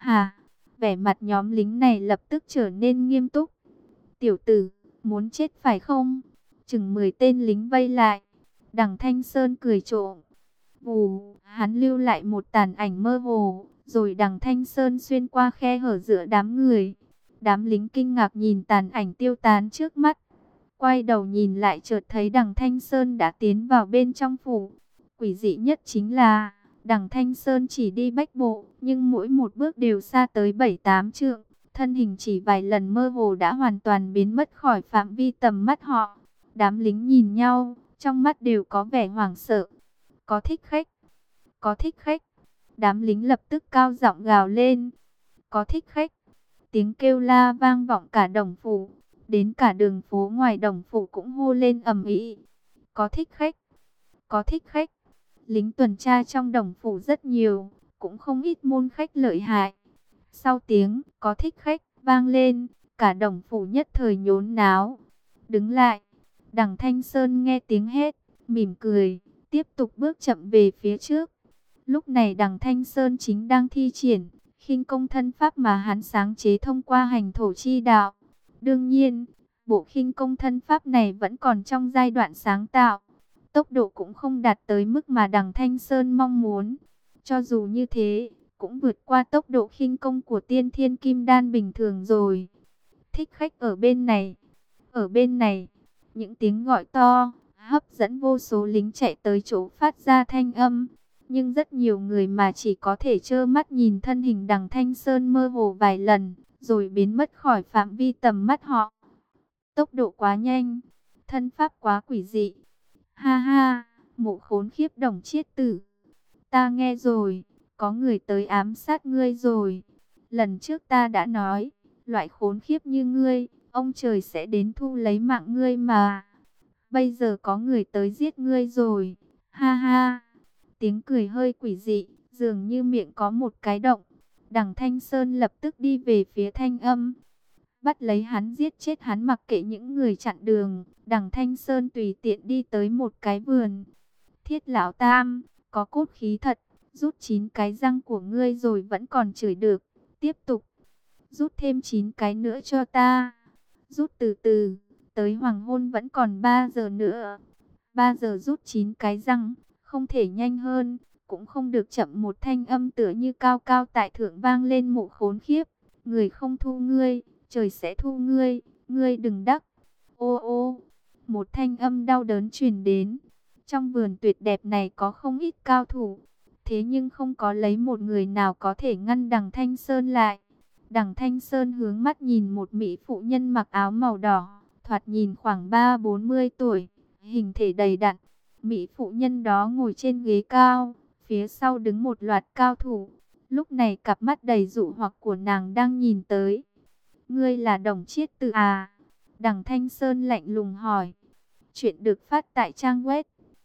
Hà, vẻ mặt nhóm lính này lập tức trở nên nghiêm túc. Tiểu tử, muốn chết phải không? Chừng 10 tên lính vây lại. Đằng Thanh Sơn cười trộm. Vù, hắn lưu lại một tàn ảnh mơ hồ, rồi đằng Thanh Sơn xuyên qua khe hở giữa đám người. Đám lính kinh ngạc nhìn tàn ảnh tiêu tán trước mắt. Quay đầu nhìn lại chợt thấy đằng Thanh Sơn đã tiến vào bên trong phủ. Quỷ dị nhất chính là, đằng Thanh Sơn chỉ đi bách bộ, nhưng mỗi một bước đều xa tới 7-8 trượng. Thân hình chỉ vài lần mơ hồ đã hoàn toàn biến mất khỏi phạm vi tầm mắt họ. Đám lính nhìn nhau, trong mắt đều có vẻ hoảng sợ. Có thích khách, có thích khách. Đám lính lập tức cao giọng gào lên. Có thích khách. Tiếng kêu la vang vọng cả đồng phủ. Đến cả đường phố ngoài đồng phủ cũng hô lên ầm ĩ. Có thích khách, có thích khách. Lính tuần tra trong đồng phủ rất nhiều, cũng không ít môn khách lợi hại. Sau tiếng có thích khách vang lên, cả đồng phủ nhất thời nhốn náo. Đứng lại, đằng Thanh Sơn nghe tiếng hét, mỉm cười, tiếp tục bước chậm về phía trước. Lúc này đằng Thanh Sơn chính đang thi triển khinh công thân pháp mà hắn sáng chế thông qua hành thổ chi đạo. Đương nhiên, bộ khinh công thân pháp này vẫn còn trong giai đoạn sáng tạo. Tốc độ cũng không đạt tới mức mà đằng Thanh Sơn mong muốn. Cho dù như thế, cũng vượt qua tốc độ khinh công của tiên thiên kim đan bình thường rồi. Thích khách ở bên này, ở bên này. Những tiếng gọi to, hấp dẫn vô số lính chạy tới chỗ phát ra thanh âm. Nhưng rất nhiều người mà chỉ có thể trơ mắt nhìn thân hình đằng Thanh Sơn mơ hồ vài lần, rồi biến mất khỏi phạm vi tầm mắt họ. Tốc độ quá nhanh, thân pháp quá quỷ dị. Ha ha, mụ khốn khiếp Đồng Chiết Tử. Ta nghe rồi, có người tới ám sát ngươi rồi. Lần trước ta đã nói, loại khốn khiếp như ngươi, ông trời sẽ đến thu lấy mạng ngươi mà. Bây giờ có người tới giết ngươi rồi. Ha ha. Tiếng cười hơi quỷ dị, dường như miệng có một cái động. Đằng Thanh Sơn lập tức đi về phía thanh âm. Bắt lấy hắn, giết chết hắn, mặc kệ những người chặn đường. Đằng Thanh Sơn tùy tiện đi tới một cái vườn. Thiết lão tam, có cốt khí thật. Rút 9 cái răng của ngươi rồi vẫn còn chửi được. Tiếp tục. Rút thêm 9 cái nữa cho ta. Rút từ từ. Tới hoàng hôn vẫn còn 3 giờ nữa. 3 giờ rút 9 cái răng. Không thể nhanh hơn. Cũng không được chậm. Một thanh âm tựa như cao cao tại thượng vang lên. Mụ khốn khiếp. Người không thu ngươi, trời sẽ thu ngươi. Ngươi đừng đắc. Ô ô. Một thanh âm đau đớn truyền đến. Trong vườn tuyệt đẹp này có không ít cao thủ. Thế nhưng không có lấy một người nào có thể ngăn đằng Thanh Sơn lại. Đằng Thanh Sơn hướng mắt nhìn một mỹ phụ nhân mặc áo màu đỏ, thoạt nhìn khoảng 30-40 tuổi, hình thể đầy đặn. Mỹ phụ nhân đó ngồi trên ghế cao, phía sau đứng một loạt cao thủ. Lúc này cặp mắt đầy dụ hoặc của nàng đang nhìn tới. Ngươi là Đồng Chiết Tử à? Đằng Thanh Sơn lạnh lùng hỏi. Chuyện được phát tại trang web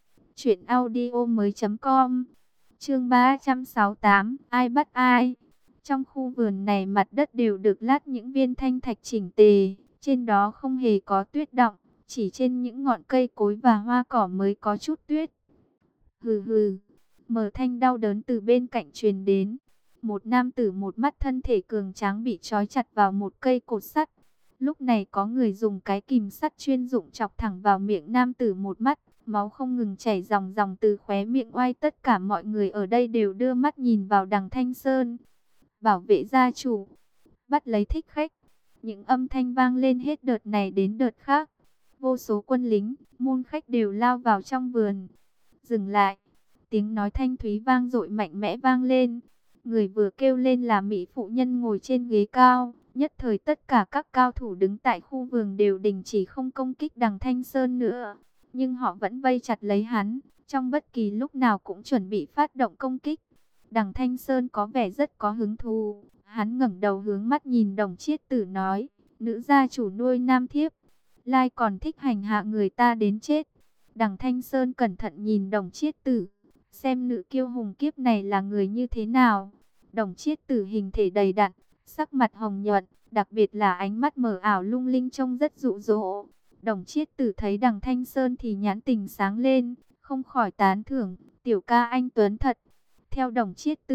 truyệnaudiomoi.com. Chương 368, ai bắt ai? Trong khu vườn này mặt đất đều được lát những viên thanh thạch chỉnh tề, trên đó không hề có tuyết đọng, chỉ trên những ngọn cây cối và hoa cỏ mới có chút tuyết. Hừ hừ, mờ thanh đau đớn từ bên cạnh truyền đến. Một nam tử một mắt thân thể cường tráng bị trói chặt vào một cây cột sắt. Lúc này có người dùng cái kìm sắt chuyên dụng chọc thẳng vào miệng nam tử một mắt. Máu không ngừng chảy ròng ròng từ khóe miệng oai. Tất cả mọi người ở đây đều đưa mắt nhìn vào đằng Thanh Sơn. Bảo vệ gia chủ, bắt lấy thích khách. Những âm thanh vang lên hết đợt này đến đợt khác. Vô số quân lính, môn khách đều lao vào trong vườn. Dừng lại. Tiếng nói thanh thúy vang dội mạnh mẽ vang lên. Người vừa kêu lên là mỹ phụ nhân ngồi trên ghế cao. Nhất thời tất cả các cao thủ đứng tại khu vườn đều đình chỉ không công kích đằng Thanh Sơn nữa. Nhưng họ vẫn vây chặt lấy hắn, trong bất kỳ lúc nào cũng chuẩn bị phát động công kích. Đằng Thanh Sơn có vẻ rất có hứng thú. Hắn ngẩng đầu hướng mắt nhìn Đồng Chiết Tử nói, nữ gia chủ nuôi nam thiếp, lai còn thích hành hạ người ta đến chết. Đằng Thanh Sơn cẩn thận nhìn Đồng Chiết Tử, xem nữ kiêu hùng kiếp này là người như thế nào. Đồng Chiết Tử hình thể đầy đặn, sắc mặt hồng nhuận, đặc biệt là ánh mắt mờ ảo lung linh trông rất dụ dỗ. Đồng Chiết Tử thấy đằng Thanh Sơn thì nhãn tình sáng lên, không khỏi tán thưởng, tiểu ca anh tuấn thật. Theo Đồng Chiết Tử,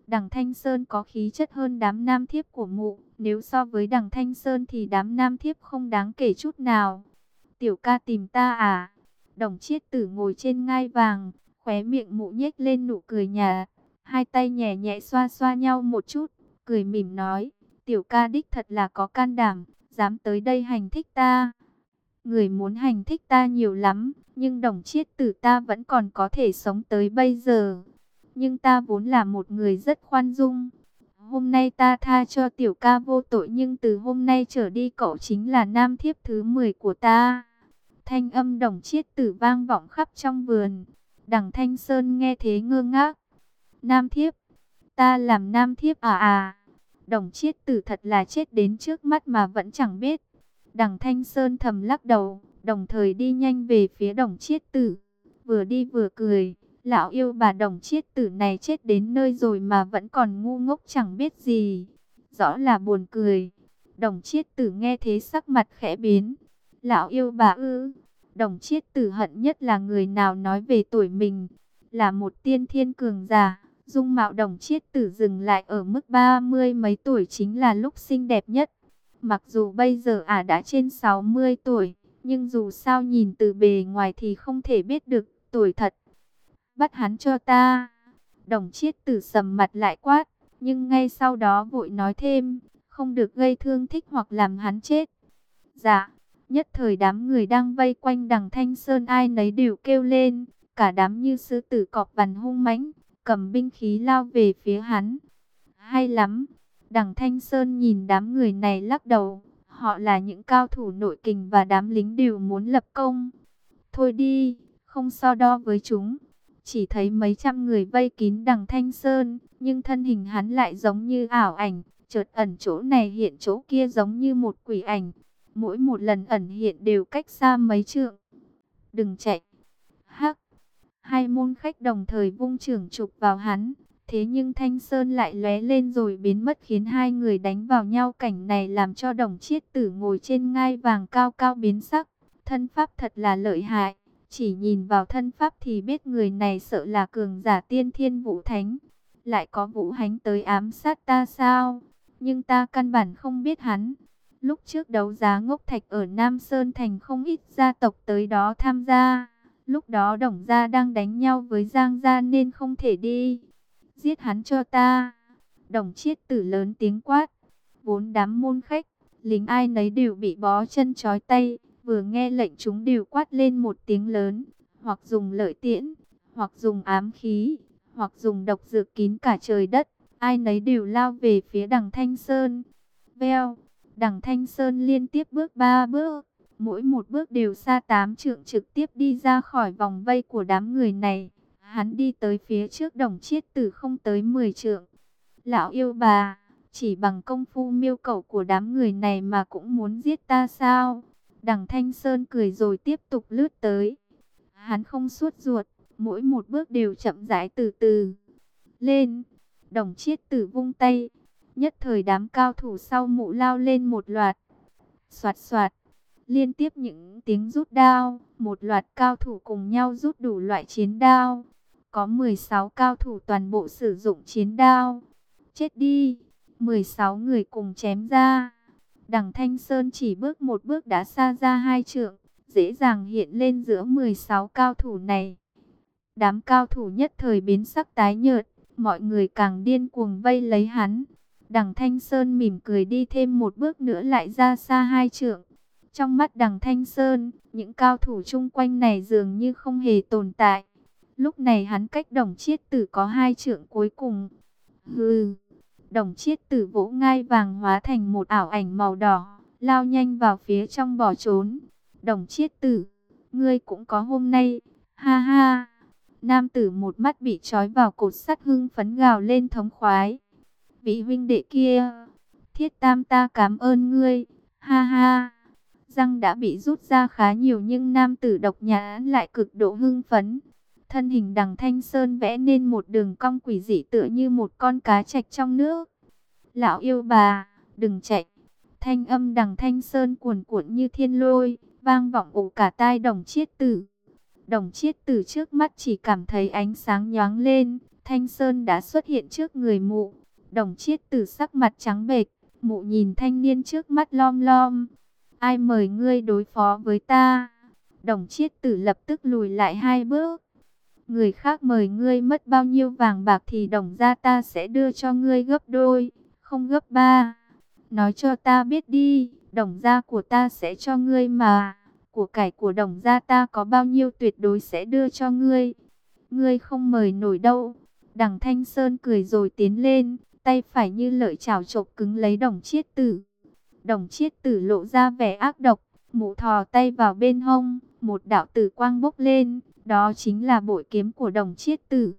Đằng Thanh Sơn có khí chất hơn đám nam thiếp của mụ. Nếu so với đằng Thanh Sơn thì đám nam thiếp không đáng kể chút nào. Tiểu ca tìm ta à? Đồng Chiết Tử ngồi trên ngai vàng, khóe miệng mụ nhếch lên nụ cười nhạt, hai tay nhẹ nhẹ xoa xoa nhau một chút, cười mỉm nói, tiểu ca đích thật là có can đảm, dám tới đây hành thích ta. Người muốn hành thích ta nhiều lắm, nhưng Đồng Chiết Tử ta vẫn còn có thể sống tới bây giờ. Nhưng ta vốn là một người rất khoan dung. Hôm nay ta tha cho tiểu ca vô tội, nhưng từ hôm nay trở đi cậu chính là nam thiếp thứ 10 của ta. Thanh âm Đồng Chiết Tử vang vọng khắp trong vườn. Đằng Thanh Sơn nghe thế ngơ ngác. Nam thiếp? Ta làm nam thiếp à? Đồng Chiết Tử thật là chết đến trước mắt mà vẫn chẳng biết. Đằng Thanh Sơn thầm lắc đầu, đồng thời đi nhanh về phía Đồng Chiết Tử. Vừa đi vừa cười. Lão yêu bà Đồng Chiết Tử này chết đến nơi rồi mà vẫn còn ngu ngốc chẳng biết gì. Rõ là buồn cười. Đồng Chiết Tử nghe thế sắc mặt khẽ biến. Lão yêu bà ư? Đồng Chiết Tử hận nhất là người nào nói về tuổi mình. Là một tiên thiên cường giả. Dung mạo Đồng Chiết Tử dừng lại ở mức 30 mấy tuổi chính là lúc xinh đẹp nhất. Mặc dù bây giờ đã trên 60 tuổi. Nhưng dù sao nhìn từ bề ngoài thì không thể biết được tuổi thật. Bắt hắn cho ta. Đồng Chiết Tử sầm mặt lại quát. Nhưng ngay sau đó vội nói thêm. Không được gây thương tích hoặc làm hắn chết. Dạ. Nhất thời đám người đang vây quanh đằng Thanh Sơn ai nấy đều kêu lên. Cả đám như sư tử cọp vằn hung mãnh, cầm binh khí lao về phía hắn. Hay lắm. Đằng Thanh Sơn nhìn đám người này lắc đầu. Họ là những cao thủ nội kình và đám lính đều muốn lập công. Thôi đi, không so đo với chúng. Chỉ thấy mấy trăm người vây kín đằng Thanh Sơn, nhưng thân hình hắn lại giống như ảo ảnh, chợt ẩn chỗ này hiện chỗ kia giống như một quỷ ảnh. Mỗi một lần ẩn hiện đều cách xa mấy trượng. Đừng chạy. Hắc. Hai môn khách đồng thời vung chưởng chụp vào hắn. Thế nhưng Thanh Sơn lại lóe lên rồi biến mất khiến hai người đánh vào nhau. Cảnh này làm cho Đồng Chiết Tử ngồi trên ngai vàng cao cao biến sắc. Thân pháp thật là lợi hại. Chỉ nhìn vào thân pháp thì biết người này sợ là cường giả tiên thiên vũ thánh. Lại có vũ hánh tới ám sát ta sao? Nhưng ta căn bản không biết hắn. Lúc trước đấu giá ngốc thạch ở Nam Sơn Thành không ít gia tộc tới đó tham gia. Lúc đó Đồng gia đang đánh nhau với Giang gia nên không thể đi. Giết hắn cho ta. Đồng Chiết Tử lớn tiếng quát. Vốn đám môn khách, lính ai nấy đều bị bó chân trói tay. Vừa nghe lệnh chúng đều quát lên một tiếng lớn. Hoặc dùng lợi tiễn, hoặc dùng ám khí, hoặc dùng độc dược kín cả trời đất. Ai nấy đều lao về phía đằng Thanh Sơn. Veo. Đằng Thanh Sơn liên tiếp bước 3 bước, mỗi một bước đều xa 8 trượng trực tiếp đi ra khỏi vòng vây của đám người này. Hắn đi tới phía trước Đồng Chiết Tử không tới 10 trượng. Lão yêu bà, chỉ bằng công phu miêu cẩu của đám người này mà cũng muốn giết ta sao? Đằng Thanh Sơn cười rồi tiếp tục lướt tới. Hắn không suốt ruột, mỗi một bước đều chậm rãi từ từ. Lên, Đồng Chiết Tử vung tay. Nhất thời đám cao thủ sau mụ lao lên một loạt. Soạt soạt. Liên tiếp những tiếng rút đao. Một loạt cao thủ cùng nhau rút đủ loại chiến đao. Có 16 cao thủ toàn bộ sử dụng chiến đao. Chết đi. 16 người cùng chém ra. Đằng Thanh Sơn chỉ bước một bước đã xa ra 2 trượng. Dễ dàng hiện lên giữa 16 cao thủ này. Đám cao thủ nhất thời biến sắc tái nhợt. Mọi người càng điên cuồng vây lấy hắn. Đằng Thanh Sơn mỉm cười đi thêm một bước nữa lại ra xa 2 trượng. Trong mắt đằng Thanh Sơn, những cao thủ chung quanh này dường như không hề tồn tại. Lúc này hắn cách Đồng Chiết Tử có 2 trượng cuối cùng. Hừ, Đồng Chiết Tử vỗ ngai vàng hóa thành một ảo ảnh màu đỏ, lao nhanh vào phía trong bỏ trốn. Đồng Chiết Tử, ngươi cũng có hôm nay, ha ha. Nam tử một mắt bị trói vào cột sắt hưng phấn gào lên thống khoái. Vị huynh đệ kia, Thiết Tam ta cảm ơn ngươi, ha ha. Răng đã bị rút ra khá nhiều nhưng nam tử độc nhãn lại cực độ hưng phấn. Thân hình đằng Thanh Sơn vẽ nên một đường cong quỷ dị tựa như một con cá trạch trong nước. Lão yêu bà, đừng chạy. Thanh âm đằng Thanh Sơn cuồn cuộn như thiên lôi, vang vọng ổ cả tai Đồng Chiết Tử. Đồng Chiết Tử trước mắt chỉ cảm thấy ánh sáng nhoáng lên, Thanh Sơn đã xuất hiện trước người mụ. Đồng Chiết Tử sắc mặt trắng bệch, mụ nhìn thanh niên trước mắt lom lom. Ai mời ngươi đối phó với ta? Đồng Chiết Tử lập tức lùi lại 2 bước. Người khác mời ngươi mất bao nhiêu vàng bạc thì Đồng gia ta sẽ đưa cho ngươi gấp đôi, không gấp 3. Nói cho ta biết đi, Đồng gia của ta sẽ cho ngươi mà. Của cải của Đồng gia ta có bao nhiêu tuyệt đối sẽ đưa cho ngươi. Ngươi không mời nổi đâu. Đằng Thanh Sơn cười rồi tiến lên, tay phải như lợi chảo chộp cứng lấy Đồng Chiết Tử. Đồng Chiết Tử lộ ra vẻ ác độc, mụ thò tay vào bên hông, một đạo tử quang bốc lên, đó chính là bội kiếm của Đồng Chiết Tử.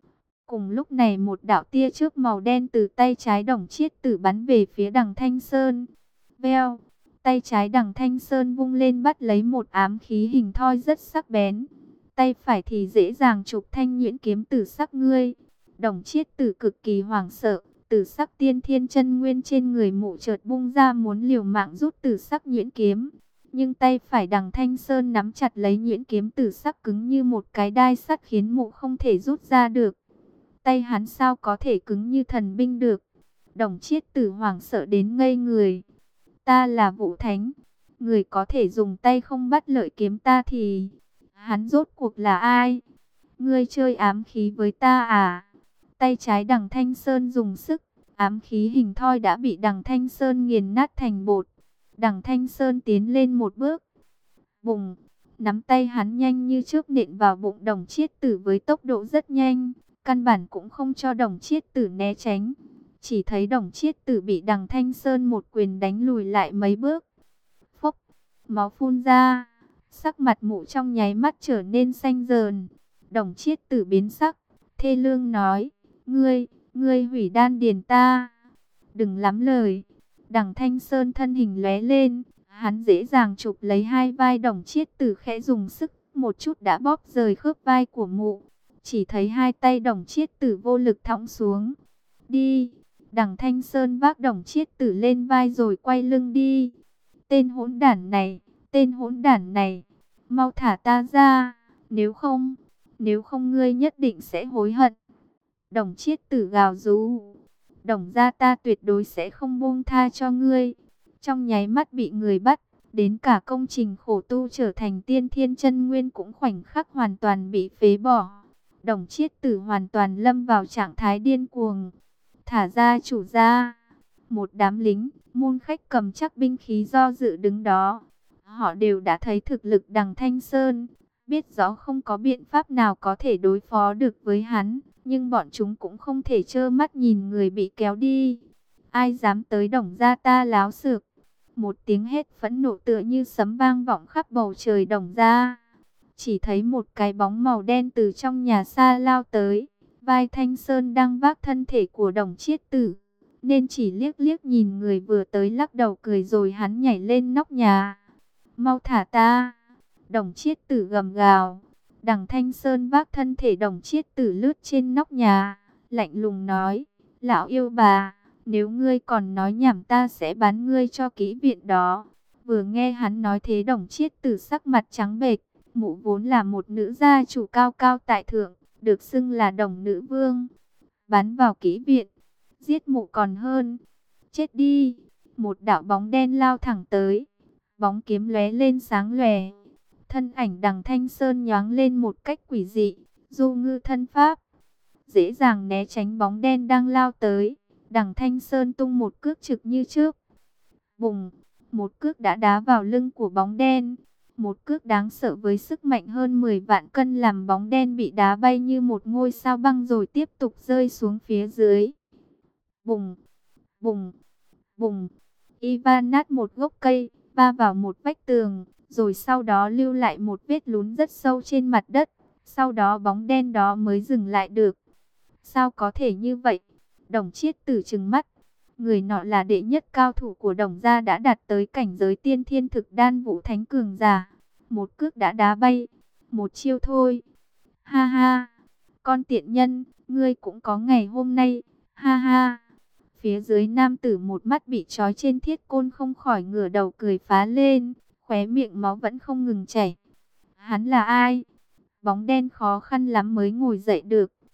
Cùng lúc này một đạo tia chớp màu đen từ tay trái Đồng Chiết Tử bắn về phía đằng Thanh Sơn. Veo, tay trái đằng Thanh Sơn vung lên bắt lấy một ám khí hình thoi rất sắc bén. Tay phải thì dễ dàng chụp thanh nhuyễn kiếm tử sắc ngươi. Đồng Chiết Tử cực kỳ hoảng sợ, tử sắc tiên thiên chân nguyên trên người mụ chợt bung ra muốn liều mạng rút tử sắc nhuyễn kiếm. Nhưng tay phải đằng Thanh Sơn nắm chặt lấy nhuyễn kiếm tử sắc cứng như một cái đai sắt khiến mụ không thể rút ra được. Tay hắn sao có thể cứng như thần binh được? Đồng Chiết Tử hoảng sợ đến ngây người. Ta là Vũ Thánh, người có thể dùng tay không bắt lợi kiếm ta thì hắn rốt cuộc là ai? Ngươi chơi ám khí với ta à? Tay trái đằng Thanh Sơn dùng sức, ám khí hình thoi đã bị đằng Thanh Sơn nghiền nát thành bột. Đằng Thanh Sơn tiến lên một bước. Bùng, nắm tay hắn nhanh như chớp nện vào bụng Đồng Chiết Tử với tốc độ rất nhanh, căn bản cũng không cho Đồng Chiết Tử né tránh. Chỉ thấy Đồng Chiết Tử bị đằng Thanh Sơn một quyền đánh lùi lại mấy bước. Phốc, máu phun ra, sắc mặt mụ trong nháy mắt trở nên xanh dờn. Đồng Chiết Tử biến sắc, thê lương nói, ngươi hủy đan điền ta. Đừng lắm lời. Đằng Thanh Sơn thân hình lóe lên, hắn dễ dàng chụp lấy hai vai Đồng Chiết Tử, khẽ dùng sức, một chút đã bóp rời khớp vai của mụ. Chỉ thấy hai tay Đồng Chiết Tử vô lực thõng xuống. Đi. Đằng Thanh Sơn vác Đồng Chiết Tử lên vai rồi quay lưng đi. Tên hỗn đản này, mau thả ta ra, nếu không ngươi nhất định sẽ hối hận. Đồng Chiết Tử gào rú. Đồng gia ta tuyệt đối sẽ không buông tha cho ngươi. Trong nháy mắt bị người bắt, đến cả công trình khổ tu trở thành tiên thiên chân nguyên cũng khoảnh khắc hoàn toàn bị phế bỏ. Đồng Chiết Tử hoàn toàn lâm vào trạng thái điên cuồng. Thả ra chủ gia. Một đám lính, môn khách cầm chắc binh khí do dự đứng đó. Họ đều đã thấy thực lực đằng Thanh Sơn, biết rõ không có biện pháp nào có thể đối phó được với hắn. Nhưng bọn chúng cũng không thể trơ mắt nhìn người bị kéo đi. Ai dám tới Đồng gia ta láo xược? Một tiếng hét phẫn nộ tựa như sấm vang vọng khắp bầu trời Đồng gia. Chỉ thấy một cái bóng màu đen từ trong nhà xa lao tới. Vai Thanh Sơn đang vác thân thể của Đồng Chiết Tử, nên chỉ liếc liếc nhìn người vừa tới lắc đầu cười rồi hắn nhảy lên nóc nhà. Mau thả ta! Đồng Chiết Tử gầm gào. Đằng Thanh Sơn vác thân thể Đồng Chiết Tử lướt trên nóc nhà, lạnh lùng nói, lão yêu bà, nếu ngươi còn nói nhảm ta sẽ bán ngươi cho kỹ viện đó. Vừa nghe hắn nói thế Đồng Chiết Tử sắc mặt trắng bệch, mụ vốn là một nữ gia chủ cao cao tại thượng, được xưng là Đồng nữ vương. Bán vào kỹ viện, giết mụ còn hơn. Chết đi! Một đạo bóng đen lao thẳng tới, bóng kiếm lóe lên sáng lòe. Thân ảnh đằng Thanh Sơn nhoáng lên một cách quỷ dị, du ngư thân pháp, dễ dàng né tránh bóng đen đang lao tới. Đằng Thanh Sơn tung một cước trực như trước. Bùng, một cước đã đá vào lưng của bóng đen. Một cước đáng sợ với sức mạnh hơn 10 vạn cân làm bóng đen bị đá bay như một ngôi sao băng rồi tiếp tục rơi xuống phía dưới. Bùng, bùng, bùng, Ivan nát một gốc cây, va vào một vách tường, rồi sau đó lưu lại một vết lún rất sâu trên mặt đất. Sau đó bóng đen đó mới dừng lại được. Sao có thể như vậy? Đồng Chiết Tử trừng mắt. Người nọ là đệ nhất cao thủ của Đồng gia, đã đạt tới cảnh giới tiên thiên thực đan Vũ Thánh cường giả. Một cước đã đá bay. Một chiêu thôi. Ha ha. Con tiện nhân, ngươi cũng có ngày hôm nay. Ha ha. Phía dưới nam tử một mắt bị trói trên thiết côn không khỏi ngửa đầu cười phá lên. Khóe miệng máu vẫn không ngừng chảy. Hắn là ai? Bóng đen khó khăn lắm mới ngồi dậy được.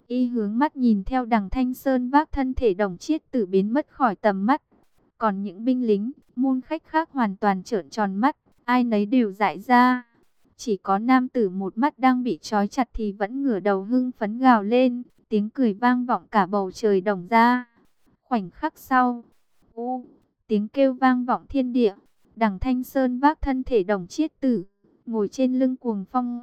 Y hướng mắt nhìn theo Đằng Thanh Sơn vác thân thể Đồng Chiết Tử biến mất khỏi tầm mắt. Còn những binh lính, môn khách khác hoàn toàn trợn tròn mắt, ai nấy đều dại ra. Chỉ có nam tử một mắt đang bị trói chặt thì vẫn ngửa đầu hưng phấn gào lên, tiếng cười vang vọng cả bầu trời Đồng gia. Khoảnh khắc sau, tiếng kêu vang vọng thiên địa, Đằng Thanh Sơn vác thân thể Đồng Chiết Tử, ngồi trên lưng Cuồng Phong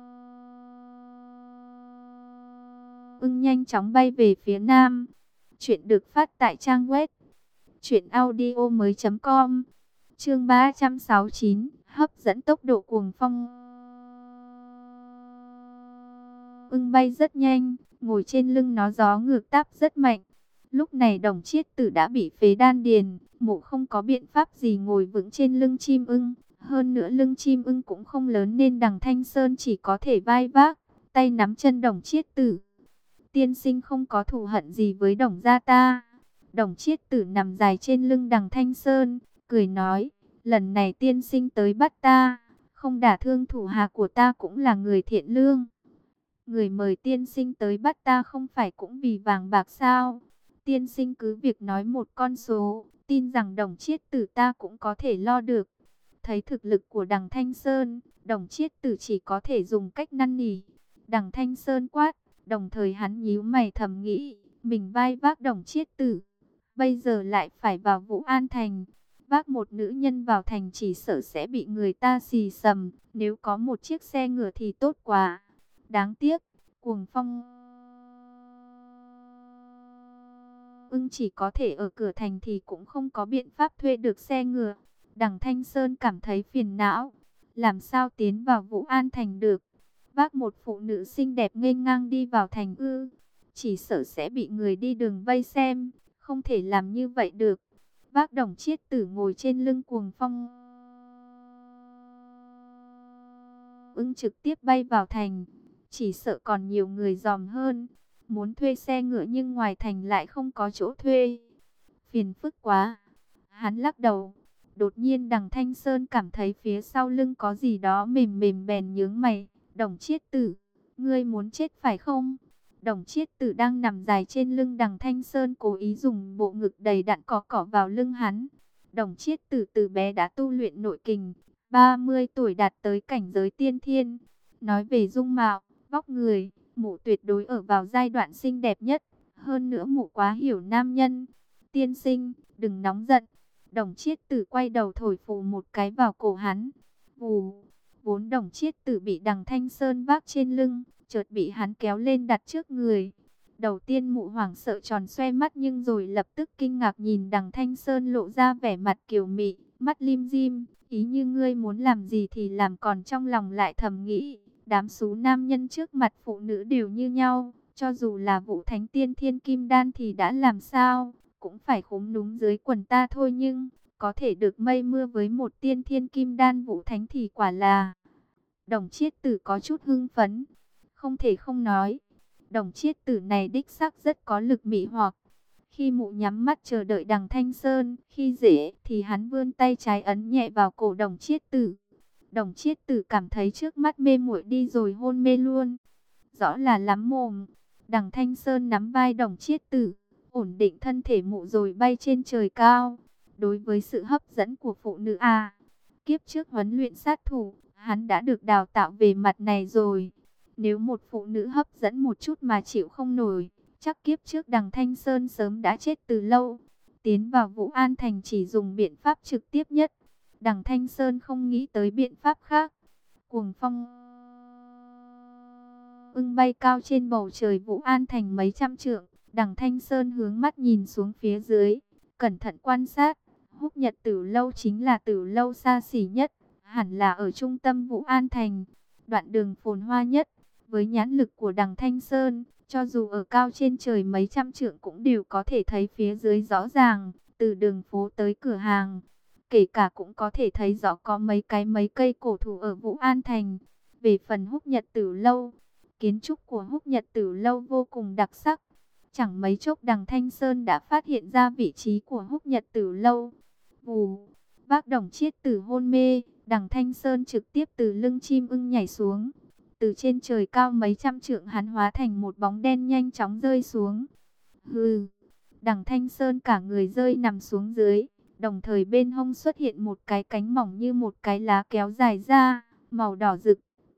Ưng nhanh chóng bay về phía nam. Chuyện được phát tại trang web truyệnaudiomoi.com. Chương 369, hấp dẫn tốc độ Cuồng Phong Ưng bay rất nhanh, ngồi trên lưng nó gió ngược táp rất mạnh. Lúc này Đồng Chiết Tử đã bị phế đan điền, mụ không có biện pháp gì ngồi vững trên lưng chim ưng. Hơn nữa lưng chim ưng cũng không lớn nên Đằng Thanh Sơn chỉ có thể vai vác, tay nắm chân Đồng Chiết Tử. Tiên sinh không có thù hận gì với Đồng gia ta. Đồng Chiết Tử nằm dài trên lưng Đằng Thanh Sơn, cười nói, lần này tiên sinh tới bắt ta, không đả thương thủ hạ của ta cũng là người thiện lương. Người mời tiên sinh tới bắt ta không phải cũng vì vàng bạc sao? Tiên sinh cứ việc nói một con số, tin rằng Đồng Chiết Tử ta cũng có thể lo được. Thấy thực lực của Đằng Thanh Sơn, Đồng Chiết Tử chỉ có thể dùng cách năn nỉ. Đằng Thanh Sơn quát, đồng thời hắn nhíu mày thầm nghĩ, mình vai vác Đồng Chiết Tử, bây giờ lại phải vào Vũ An Thành. Vác một nữ nhân vào thành chỉ sợ sẽ bị người ta xì xầm, nếu có một chiếc xe ngựa thì tốt quá. Đáng tiếc, Cuồng Phong Ưng chỉ có thể ở cửa thành thì cũng không có biện pháp thuê được xe ngựa. Đằng Thanh Sơn cảm thấy phiền não, làm sao tiến vào Vũ An Thành được? Vác một phụ nữ xinh đẹp nghênh ngang đi vào thành ư? Chỉ sợ sẽ bị người đi đường vây xem, không thể làm như vậy được. Vác Đồng Chiết Tử ngồi trên lưng Cuồng Phong Ưng trực tiếp bay vào thành, chỉ sợ còn nhiều người dòm hơn. Muốn thuê xe ngựa nhưng ngoài thành lại không có chỗ thuê, phiền phức quá. Hắn lắc đầu. Đột nhiên Đằng Thanh Sơn cảm thấy phía sau lưng có gì đó mềm mềm bèn nhướng mày. Đồng Chiết Tử, ngươi muốn chết phải không? Đồng Chiết Tử đang nằm dài trên lưng Đằng Thanh Sơn, cố ý dùng bộ ngực đầy đặn cọ vào lưng hắn. Đồng Chiết Tử từ bé đã tu luyện nội kình, 30 tuổi đạt tới cảnh giới tiên thiên. Nói về dung mạo, vóc người, mụ tuyệt đối ở vào giai đoạn xinh đẹp nhất. Hơn nữa mụ quá hiểu nam nhân. Tiên sinh, đừng nóng giận. Đồng Chiết Tử quay đầu thổi phù một cái vào cổ hắn. Vù, vốn Đồng Chiết Tử bị Đằng Thanh Sơn vác trên lưng, chợt bị hắn kéo lên đặt trước người. Đầu tiên mụ hoảng sợ tròn xoe mắt, nhưng rồi lập tức kinh ngạc nhìn Đằng Thanh Sơn lộ ra vẻ mặt kiều mị, mắt lim dim, ý như ngươi muốn làm gì thì làm, còn trong lòng lại thầm nghĩ, đám số nam nhân trước mặt phụ nữ đều như nhau, cho dù là Vũ Thánh Tiên Thiên Kim Đan thì đã làm sao, cũng phải khúm núm dưới quần ta thôi, nhưng có thể được mây mưa với một Tiên Thiên Kim Đan Vũ Thánh thì quả là... Đồng Chiết Tử có chút hưng phấn, không thể không nói, Đồng Chiết Tử này đích xác rất có lực mị hoặc. Khi mụ nhắm mắt chờ đợi Đằng Thanh Sơn, khi dễ thì hắn vươn tay trái ấn nhẹ vào cổ Đồng Chiết Tử. Đồng Chiết Tử cảm thấy trước mắt mê muội đi rồi hôn mê luôn. Rõ là lắm mồm. Đằng Thanh Sơn nắm vai Đồng Chiết Tử, ổn định thân thể mụ rồi bay trên trời cao. Đối với sự hấp dẫn của phụ nữ kiếp trước huấn luyện sát thủ, hắn đã được đào tạo về mặt này rồi. Nếu một phụ nữ hấp dẫn một chút mà chịu không nổi, chắc kiếp trước Đằng Thanh Sơn sớm đã chết từ lâu. Tiến vào Vũ An Thành chỉ dùng biện pháp trực tiếp nhất. Đằng Thanh Sơn không nghĩ tới biện pháp khác. Cuồng Phong Ưng bay cao trên bầu trời Vũ An Thành mấy trăm trượng. Đằng Thanh Sơn hướng mắt nhìn xuống phía dưới, cẩn thận quan sát. Húc Nhật Tử Lâu chính là tử lâu xa xỉ nhất, hẳn là ở trung tâm Vũ An Thành, đoạn đường phồn hoa nhất. Với nhãn lực của Đằng Thanh Sơn, cho dù ở cao trên trời mấy trăm trượng cũng đều có thể thấy phía dưới rõ ràng, từ đường phố tới cửa hàng. Kể cả cũng có thể thấy rõ có mấy cây cổ thụ ở Vũ An Thành. Về phần Húc Nhật Tử Lâu, kiến trúc của Húc Nhật Tử Lâu vô cùng đặc sắc. Chẳng mấy chốc Đằng Thanh Sơn đã phát hiện ra vị trí của Húc Nhật Tử Lâu. Vù, vác Đồng Chiết Tử hôn mê, Đằng Thanh Sơn trực tiếp từ lưng chim ưng nhảy xuống. từ trên trời cao mấy trăm trượng hắn hóa thành một bóng đen nhanh chóng rơi xuống. Hừ, Đằng Thanh Sơn cả người rơi nằm xuống dưới, đồng thời bên hông xuất hiện một cái cánh mỏng như một cái lá kéo dài ra, màu đỏ rực.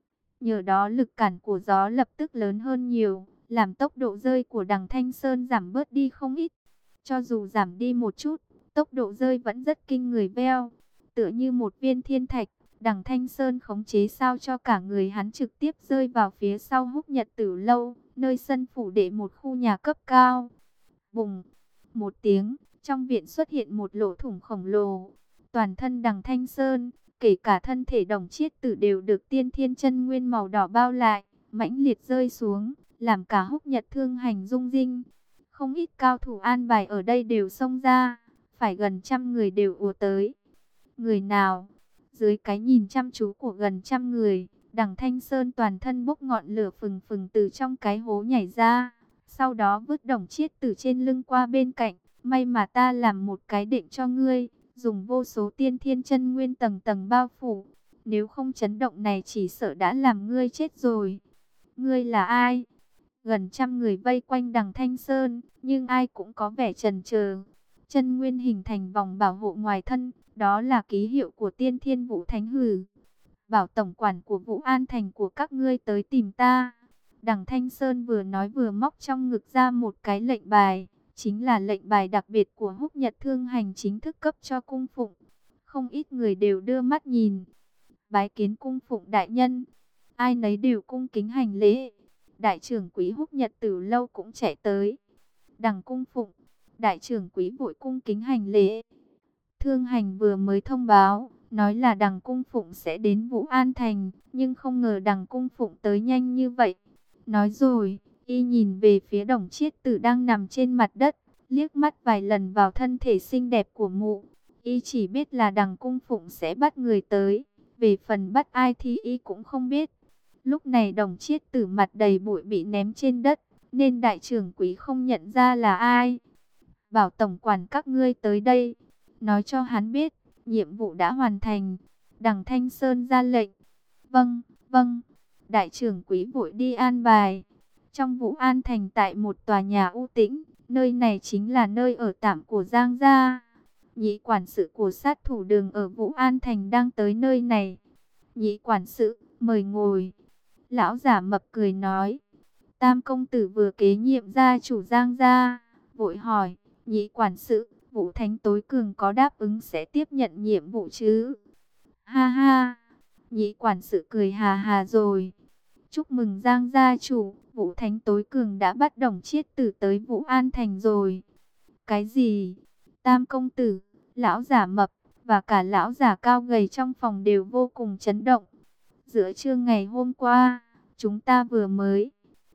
Nhờ đó lực cản của gió lập tức lớn hơn nhiều, làm tốc độ rơi của Đằng Thanh Sơn giảm bớt đi không ít. Cho dù giảm đi một chút, tốc độ rơi vẫn rất kinh người veo, tựa như một viên thiên thạch. Đằng Thanh Sơn khống chế sao cho cả người hắn trực tiếp rơi vào phía sau Húc Nhật Tử Lâu, nơi sân phủ đệ một khu nhà cấp cao. Bùng, một tiếng, trong viện xuất hiện một lỗ thủng khổng lồ. Toàn thân Đằng Thanh Sơn, kể cả thân thể Đồng Chiết Tử đều được tiên thiên chân nguyên màu đỏ bao lại, mãnh liệt rơi xuống, làm cả Húc Nhật Thương Hành rung rinh. Không ít cao thủ an bài ở đây đều xông ra, phải gần trăm người đều ùa tới. Người nào? Dưới cái nhìn chăm chú của gần trăm người, Đằng Thanh Sơn toàn thân bốc ngọn lửa phừng phừng từ trong cái hố nhảy ra. Sau đó vứt Đồng Chiết Tử trên lưng qua bên cạnh. May mà ta làm một cái định cho ngươi, dùng vô số tiên thiên chân nguyên tầng tầng bao phủ. Nếu không chấn động này chỉ sợ đã làm ngươi chết rồi. Ngươi là ai? Gần trăm người vây quanh Đằng Thanh Sơn, nhưng ai cũng có vẻ chần chờ. Chân nguyên hình thành vòng bảo hộ ngoài thân, đó là ký hiệu của Tiên Thiên Vũ Thánh Hử. Bảo tổng quản của Vũ An Thành của các ngươi tới tìm ta. Đằng Thanh Sơn vừa nói vừa móc trong ngực ra một cái lệnh bài, chính là lệnh bài đặc biệt của Húc Nhật Thương Hành chính thức cấp cho cung phụng. Không ít người đều đưa mắt nhìn. Bái kiến cung phụng đại nhân. Ai nấy đều cung kính hành lễ. Đại trưởng quý Húc Nhật Tử Lâu cũng chạy tới. Đằng cung phụng, đại trưởng quý vội cung kính hành lễ. Thương Hành vừa mới thông báo, nói là Đằng cung phụng sẽ đến Vũ An Thành, nhưng không ngờ Đằng cung phụng tới nhanh như vậy. Nói rồi, y nhìn về phía Đồng Chiết Tử đang nằm trên mặt đất, liếc mắt vài lần vào thân thể xinh đẹp của mụ. Y chỉ biết là Đằng cung phụng sẽ bắt người tới, về phần bắt ai thì y cũng không biết. Lúc này Đồng Chiết Tử mặt đầy bụi bị ném trên đất, nên đại trưởng quý không nhận ra là ai. Bảo tổng quản các ngươi tới đây, nói cho hắn biết, nhiệm vụ đã hoàn thành. Đằng Thanh Sơn ra lệnh. Vâng, vâng. Đại trưởng quý vội đi an bài. Trong Vũ An Thành tại một tòa nhà u tĩnh, nơi này chính là nơi ở tạm của Giang gia. Nhị quản sự của sát thủ đường ở Vũ An Thành đang tới nơi này. Nhị quản sự, mời ngồi. Lão giả mập cười nói. Tam công tử vừa kế nhiệm gia chủ Giang gia, vội hỏi, nhị quản sự, Vũ Thánh tối cường có đáp ứng sẽ tiếp nhận nhiệm vụ chứ? Ha ha, nhị quản sự cười hà hà rồi. Chúc mừng Giang gia chủ, Vũ Thánh tối cường đã bắt Đồng Chiết Tử tới Vũ An Thành rồi. Cái gì? Tam công tử, lão giả mập và cả lão giả cao gầy trong phòng đều vô cùng chấn động. Giữa trưa ngày hôm qua, chúng ta vừa mới.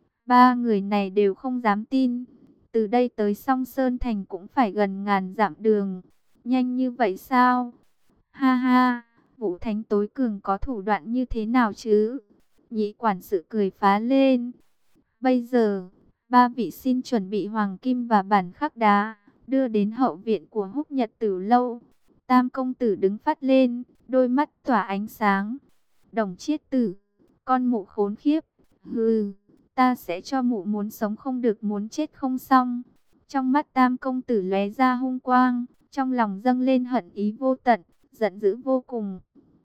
Ba người này đều không dám tin. Từ đây tới Song Sơn Thành cũng phải gần ngàn dặm đường. Nhanh như vậy sao? Ha ha, Vũ Thánh tối cường có thủ đoạn như thế nào chứ? Nhị quản sự cười phá lên. Bây giờ, ba vị xin chuẩn bị hoàng kim và bản khắc đá, đưa đến hậu viện của Húc Nhật Tử Lâu. Tam công tử đứng phát lên, đôi mắt tỏa ánh sáng. Đồng Chiết Tử, con mụ khốn khiếp. Hừ, ta sẽ cho mụ muốn sống không được muốn chết không xong. Trong mắt Tam công tử lóe ra hung quang, trong lòng dâng lên hận ý vô tận, giận dữ vô cùng.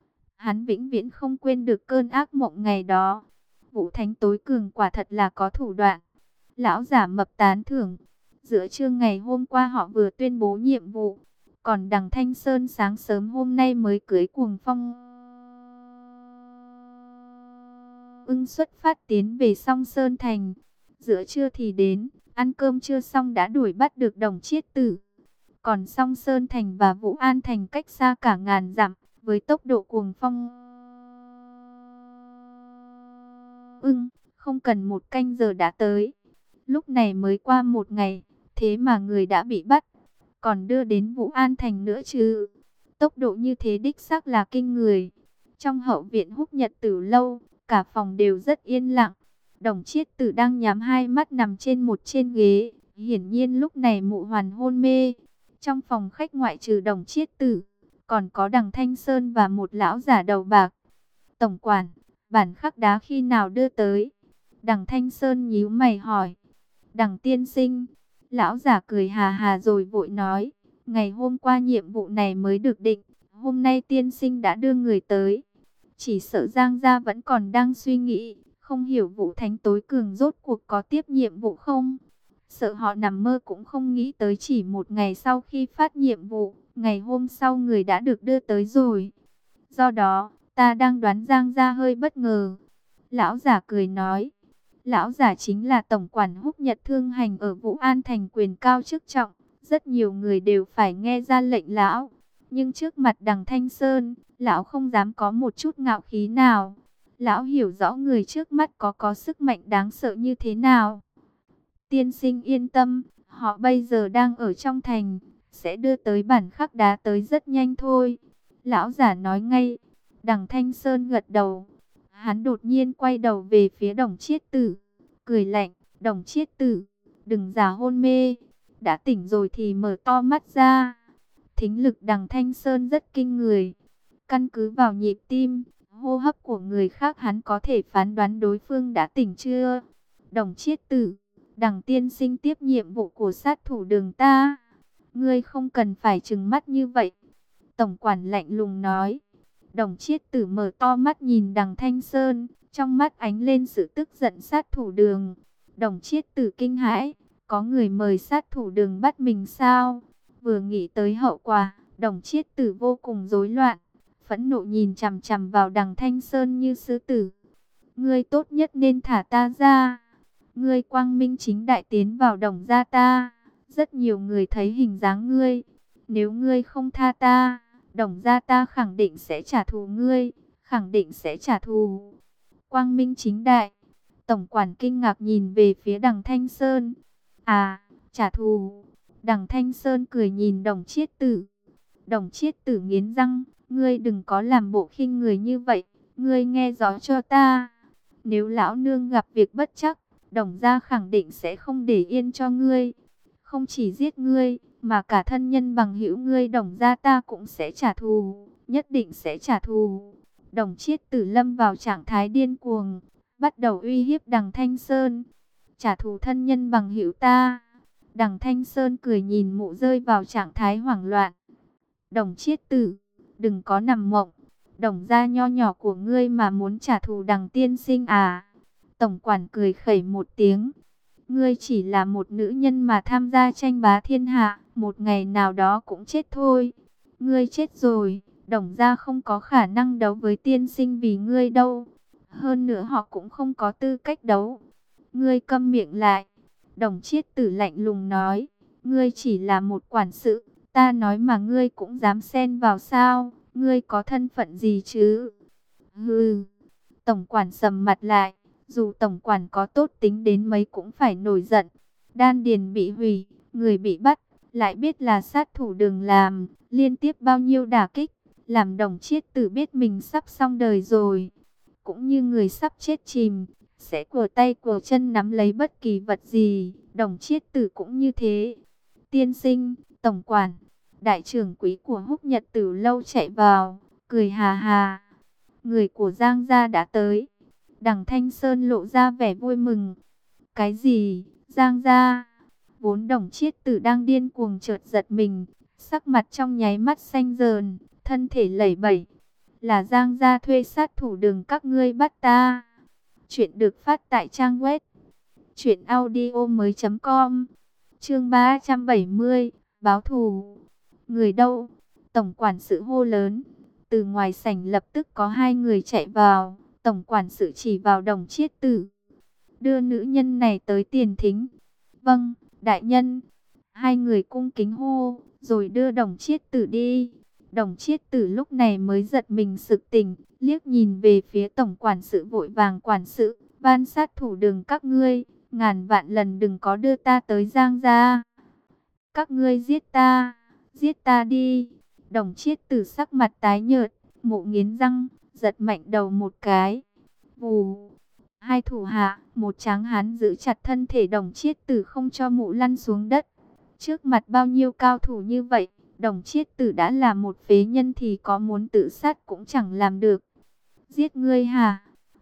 Hắn vĩnh viễn không quên được cơn ác mộng ngày đó. Vũ Thánh tối cường quả thật là có thủ đoạn. Lão giả mập tán thưởng. Giữa trưa ngày hôm qua họ vừa tuyên bố nhiệm vụ, còn Đằng Thanh Sơn sáng sớm hôm nay mới cưới Cuồng Phong Ưng xuất phát tiến về Song Sơn Thành. Giữa trưa thì đến, ăn cơm chưa xong đã đuổi bắt được Đồng Chiết Tử. Còn Song Sơn Thành và Vũ An Thành cách xa cả ngàn dặm, với tốc độ Cuồng Phong Ưng, không cần một canh giờ đã tới. Lúc này mới qua một ngày, thế mà người đã bị bắt, còn đưa đến Vũ An Thành nữa chứ. Tốc độ như thế đích xác là kinh người. Trong hậu viện Húc Nhật Tử Lâu, cả phòng đều rất yên lặng. Đồng Chiết Tử đang nhắm hai mắt nằm trên ghế. Hiển nhiên lúc này mụ hoàn hôn mê. Trong phòng khách ngoại trừ Đồng Chiết Tử, còn có Đằng Thanh Sơn và một lão giả đầu bạc. Tổng quản, Bản khắc đá khi nào đưa tới? Đằng Thanh Sơn nhíu mày hỏi. Đằng tiên sinh. Lão giả cười hà hà rồi vội nói. Ngày hôm qua nhiệm vụ này mới được định. Hôm nay tiên sinh đã đưa người tới. Chỉ sợ Giang gia vẫn còn đang suy nghĩ. Không hiểu Vũ Thánh tối cường rốt cuộc có tiếp nhiệm vụ không? Sợ họ nằm mơ cũng không nghĩ tới chỉ một ngày sau khi phát nhiệm vụ. Ngày hôm sau người đã được đưa tới rồi. Do đó, ta đang đoán Giang gia hơi bất ngờ. Lão giả cười nói. Lão giả chính là tổng quản Húc Nhật Thương Hành ở Vũ An Thành, quyền cao chức trọng. Rất nhiều người đều phải nghe ra lệnh lão. Nhưng trước mặt đằng Thanh Sơn, lão không dám có một chút ngạo khí nào. Lão hiểu rõ người trước mắt có sức mạnh đáng sợ như thế nào. Tiên sinh yên tâm, họ bây giờ đang ở trong thành, sẽ đưa tới bản khắc đá tới rất nhanh thôi. Lão giả nói ngay. Đằng Thanh Sơn gật đầu. Hắn đột nhiên quay đầu về phía Đồng Chiết Tử, cười lạnh. Đồng Chiết Tử, đừng giả hôn mê. Đã tỉnh rồi thì mở to mắt ra. Thính lực đằng Thanh Sơn rất kinh người. Căn cứ vào nhịp tim, hô hấp của người khác hắn có thể phán đoán đối phương đã tỉnh chưa. Đồng Chiết Tử, đằng tiên sinh tiếp nhiệm vụ của sát thủ Đường ta. Ngươi không cần phải trừng mắt như vậy. Tổng quản lạnh lùng nói. Đồng Chiết Tử mở to mắt nhìn đằng Thanh Sơn, trong mắt ánh lên sự tức giận sát thủ Đường. Đồng Chiết Tử kinh hãi, có người mời sát thủ Đường bắt mình sao? Vừa nghĩ tới hậu quả, Đồng Chiết Tử vô cùng rối loạn, phẫn nộ nhìn chằm chằm vào đằng Thanh Sơn như sư tử. Ngươi tốt nhất nên thả ta ra. Ngươi quang minh chính đại tiến vào Đồng gia ta. Rất nhiều người thấy hình dáng ngươi. Nếu ngươi không tha ta, Đồng gia ta khẳng định sẽ trả thù ngươi. Khẳng định sẽ trả thù. Quang minh chính đại. Tổng quản kinh ngạc nhìn về phía đằng Thanh Sơn. À, trả thù. Đằng Thanh Sơn cười nhìn Đồng Chiết Tử. Đồng Chiết Tử nghiến răng. Ngươi đừng có làm bộ khinh người như vậy. Ngươi nghe rõ cho ta. Nếu lão nương gặp việc bất trắc, Đồng gia khẳng định sẽ không để yên cho ngươi. Không chỉ giết ngươi, mà cả thân nhân bằng hữu ngươi Đồng gia ta cũng sẽ trả thù. Nhất định sẽ trả thù. Đồng Chiết Tử lâm vào trạng thái điên cuồng, bắt đầu uy hiếp đằng Thanh Sơn. Trả thù thân nhân bằng hữu ta. Đằng Thanh Sơn cười nhìn mụ rơi vào trạng thái hoảng loạn. Đồng Chiết Tử, đừng có nằm mộng. Đồng gia nho nhỏ của ngươi mà muốn trả thù đằng tiên sinh à? Tổng quản cười khẩy một tiếng. Ngươi chỉ là một nữ nhân mà tham gia tranh bá thiên hạ, một ngày nào đó cũng chết thôi. Ngươi chết rồi, Đồng gia không có khả năng đấu với tiên sinh vì ngươi đâu. Hơn nữa họ cũng không có tư cách đấu. Ngươi câm miệng lại. Đồng Chiết Tử lạnh lùng nói. Ngươi chỉ là một quản sự. Ta nói mà ngươi cũng dám xen vào sao? Ngươi có thân phận gì chứ? Hừ. Tổng quản sầm mặt lại. Dù tổng quản có tốt tính đến mấy cũng phải nổi giận. Đan điền bị hủy, người bị bắt, lại biết là sát thủ Đường làm. Liên tiếp bao nhiêu đả kích, làm Đồng Chiết Tử biết mình sắp xong đời rồi. Cũng như người sắp chết chìm, sẽ quờ tay quờ chân nắm lấy bất kỳ vật gì. Đồng Chiết Tử cũng như thế. Tiên sinh, tổng quản, đại trưởng quý của Húc Nhật từ lâu chạy vào, cười hà hà. Người của Giang gia đã tới. Đằng Thanh Sơn lộ ra vẻ vui mừng. Cái gì? Giang gia? Vốn Đồng Chiết Tử đang điên cuồng chợt giật mình, sắc mặt trong nháy mắt xanh dờn, thân thể lẩy bẩy. Là Giang gia thuê sát thủ Đường các ngươi bắt ta. Chuyện được phát tại trang web truyệnaudiomoi.com. Chương 370, báo thù. Người đâu? Tổng quản sự hô lớn. Từ ngoài sảnh lập tức có hai người chạy vào. Tổng quản sự chỉ vào Đồng Chiết Tử. Đưa nữ nhân này tới tiền thính. Vâng, đại nhân. Hai người cung kính hô, rồi đưa Đồng Chiết Tử đi. Đồng Chiết Tử lúc này mới giật mình sực tỉnh, liếc nhìn về phía tổng quản sự vội vàng quản sự. Van sát thủ Đường các ngươi, ngàn vạn lần đừng có đưa ta tới Giang gia. Các ngươi giết ta đi. Đồng Chiết Tử sắc mặt tái nhợt, mộ nghiến răng, giật mạnh đầu một cái. Vù. Hai thủ hạ, một tráng hán giữ chặt thân thể Đồng Chiết Tử không cho mụ lăn xuống đất. Trước mặt bao nhiêu cao thủ như vậy, Đồng Chiết Tử đã là một phế nhân thì có muốn tự sát cũng chẳng làm được. Giết ngươi hả?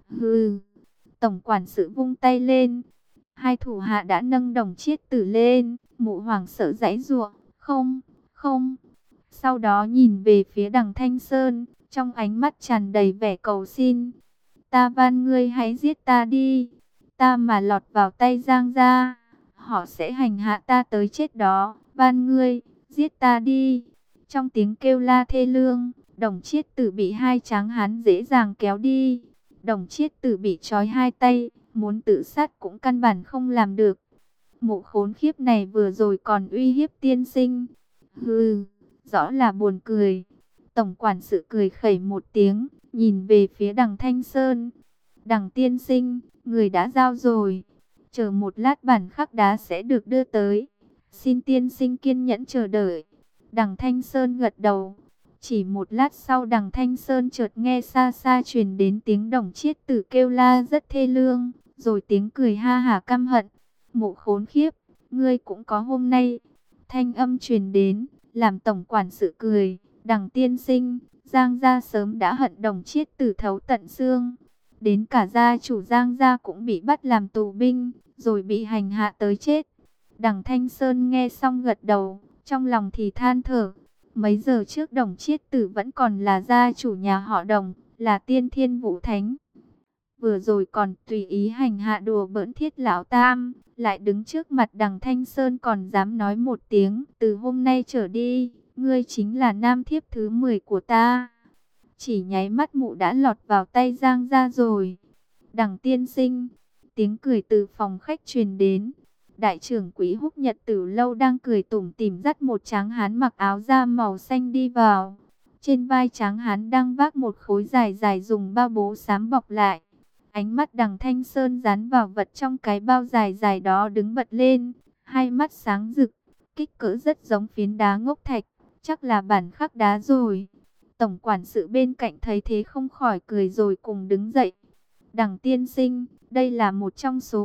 Hừ, tổng quản sự vung tay lên. Hai thủ hạ đã nâng Đồng Chiết Tử lên, Mộ Hoàng sợ giãy giụa, không, không. Sau đó nhìn về phía Đằng Thanh Sơn, trong ánh mắt tràn đầy vẻ cầu xin. Ta van ngươi hãy giết ta đi, ta mà lọt vào tay Giang gia, họ sẽ hành hạ ta tới chết đó, van ngươi, giết ta đi. Trong tiếng kêu la thê lương, Đồng Chiết Tử bị hai tráng hán dễ dàng kéo đi. Đồng Chiết Tử bị trói hai tay, muốn tự sát cũng căn bản không làm được. Mụ khốn khiếp này vừa rồi còn uy hiếp tiên sinh. Hừ, rõ là buồn cười. Tổng quản sự cười khẩy một tiếng, nhìn về phía Đằng Thanh Sơn. Đằng tiên sinh, người đã giao rồi. Chờ một lát bản khắc đá sẽ được đưa tới. Xin tiên sinh kiên nhẫn chờ đợi. Đằng Thanh Sơn gật đầu. Chỉ một lát sau Đằng Thanh Sơn chợt nghe xa xa truyền đến tiếng Đồng Chiết Tử kêu la rất thê lương, rồi tiếng cười ha hả căm hận. Mụ khốn khiếp, ngươi cũng có hôm nay. Thanh âm truyền đến, làm tổng quản sự cười. Đằng tiên sinh, Giang gia sớm đã hận Đồng Chiết Tử thấu tận xương. Đến cả gia chủ Giang gia cũng bị bắt làm tù binh, rồi bị hành hạ tới chết. Đằng Thanh Sơn nghe xong gật đầu, trong lòng thì than thở. Mấy giờ trước Đồng Chiết Tử vẫn còn là gia chủ nhà họ Đồng, là tiên thiên vũ thánh. Vừa rồi còn tùy ý hành hạ đùa bỡn Thiết lão tam, lại đứng trước mặt Đằng Thanh Sơn còn dám nói một tiếng, từ hôm nay trở đi, ngươi chính là nam thiếp thứ 10 của ta. Chỉ nháy mắt mụ đã lọt vào tay Giang gia rồi. Đằng tiên sinh, tiếng cười từ phòng khách truyền đến. Đại trưởng quỹ Húc Nhật Tử Lâu đang cười tủm tỉm dắt một tráng hán mặc áo da màu xanh đi vào. Trên vai tráng hán đang vác một khối dài dài dùng bao bố xám bọc lại. Ánh mắt Đằng Thanh Sơn dán vào vật trong cái bao dài dài đó đứng bật lên. Hai mắt sáng rực, kích cỡ rất giống phiến đá ngốc thạch, chắc là bản khắc đá rồi. Tổng quản sự bên cạnh thấy thế không khỏi cười rồi cùng đứng dậy. Đằng tiên sinh, đây là một trong số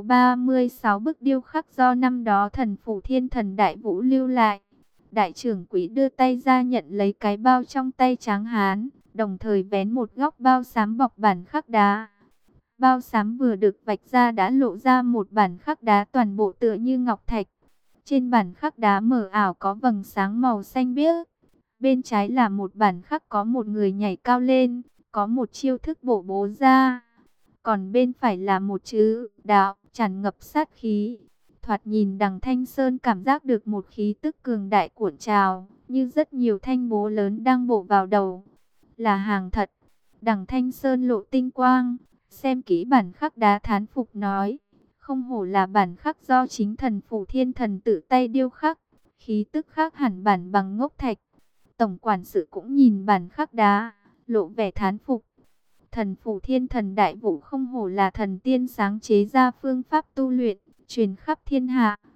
36 bức điêu khắc do năm đó thần phủ Thiên Thần Đại Vũ lưu lại. Đại trưởng quỹ đưa tay ra nhận lấy cái bao trong tay tráng hán, đồng thời vén một góc bao xám bọc bản khắc đá. Bao xám vừa được vạch ra đã lộ ra một bản khắc đá toàn bộ tựa như ngọc thạch. Trên bản khắc đá mờ ảo có vầng sáng màu xanh biếc. Bên trái là một bản khắc có một người nhảy cao lên, có một chiêu thức bổ bố ra. Còn bên phải là một chữ đạo tràn ngập sát khí. Thoạt nhìn Đằng Thanh Sơn cảm giác được một khí tức cường đại cuộn trào, như rất nhiều thanh bố lớn đang bổ vào đầu. Là hàng thật. Đằng Thanh Sơn lộ tinh quang, xem kỹ bản khắc đá thán phục nói. Không hổ là bản khắc do chính thần phủ Thiên Thần tự tay điêu khắc, khí tức khác hẳn bản bằng ngốc thạch. Tổng quản sự cũng nhìn bản khắc đá, lộ vẻ thán phục. Thần phủ Thiên Thần Đại Vũ không hổ là thần tiên sáng chế ra phương pháp tu luyện, truyền khắp thiên hạ.